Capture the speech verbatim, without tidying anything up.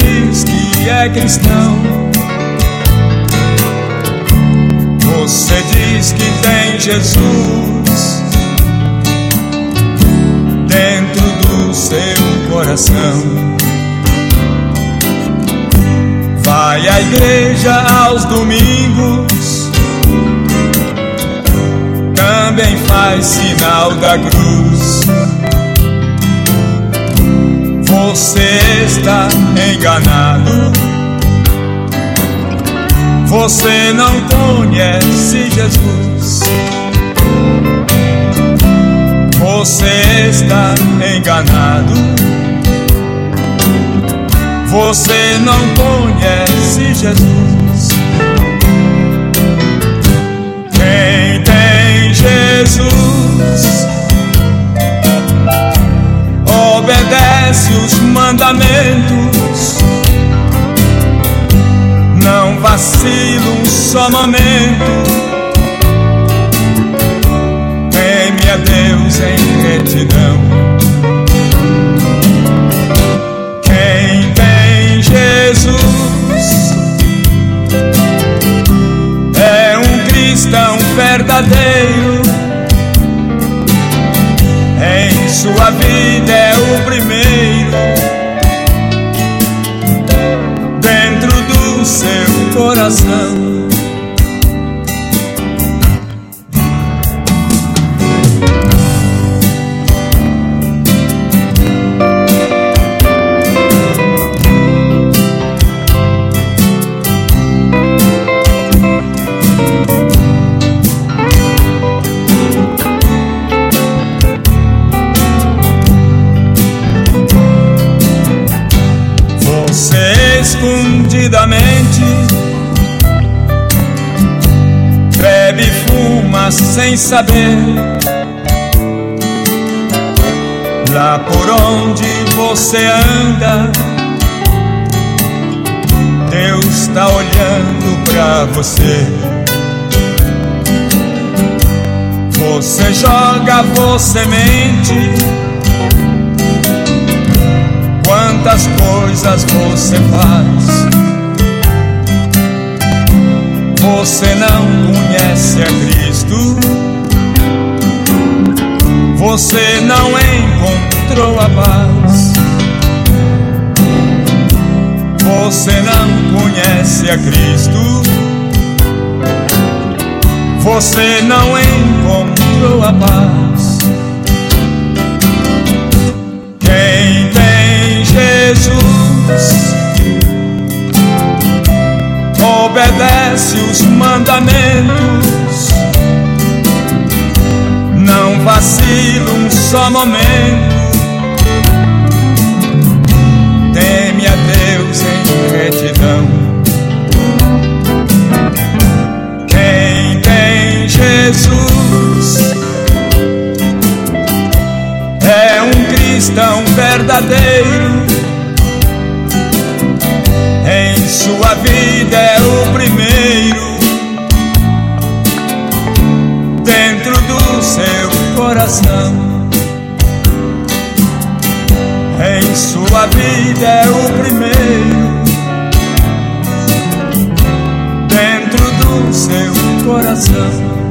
diz que é cristão. Você diz que tem Jesus dentro do seu coração. Vai à igreja aos domingos, também faz sinal da cruz. Você está enganado. Você não conhece Jesus. Você está enganado. Você não conhece Jesus. Quem tem Jesus obedece os mandamentos, não vacila um só momento. Teme a Deus em retidão. Quem tem Jesus é um cristão verdadeiro. Em sua vida é o primeiro dentro do seu coração. Escondidamente bebe e fuma sem saber. Lá por onde você anda, Deus está olhando pra você. Você joga, você mente. Quantas coisas você faz? Você não conhece a Cristo. Você não encontrou a paz. Você não conhece a Cristo. Você não encontrou a paz. Quem tem Jesus obedece os mandamentos, não vacila um só momento. Teme a Deus em retidão. Quem tem Jesus é um cristão verdadeiro. Em sua vida é o primeiro dentro do seu coração. Em sua vida é o primeiro dentro do seu coração.